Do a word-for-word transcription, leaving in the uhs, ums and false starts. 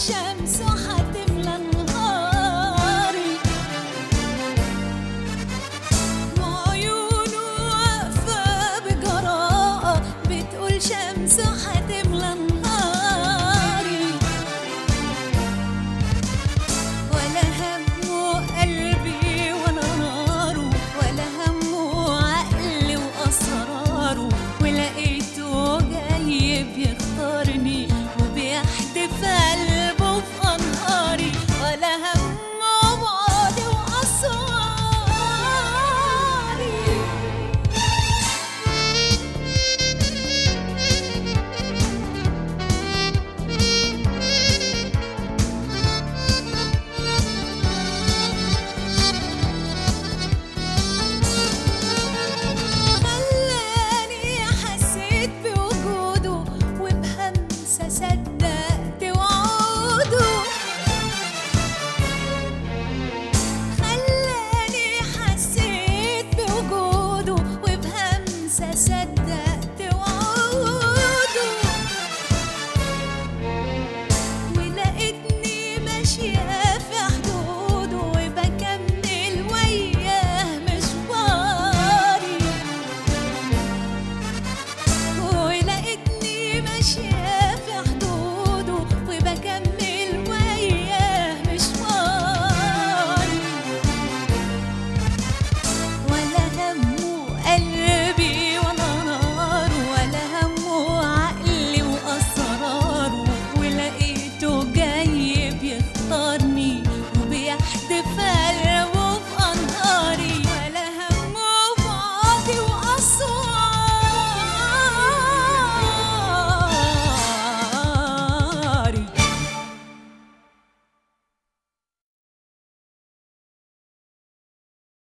شمسه هتملى نهاري، وعيونه واقفة بجراءة بتقول شمسه هتملى نهاري، ولا همه قلبي ولا ناره، ولا همه عقلي وأسراره، ولقيته جاي بيختارني وبيحدف قلبه في أنهاري، ولا همه بعدي وأسواري. خلاني حسيت بوجوده وبهمسة صدقت وعوده، خلاني حسيت بوجوده وبهمسة صدقت وعوده، ولقيتني ماشية في حدوده وبكمل وياه مشواري، ولقيتني ماشية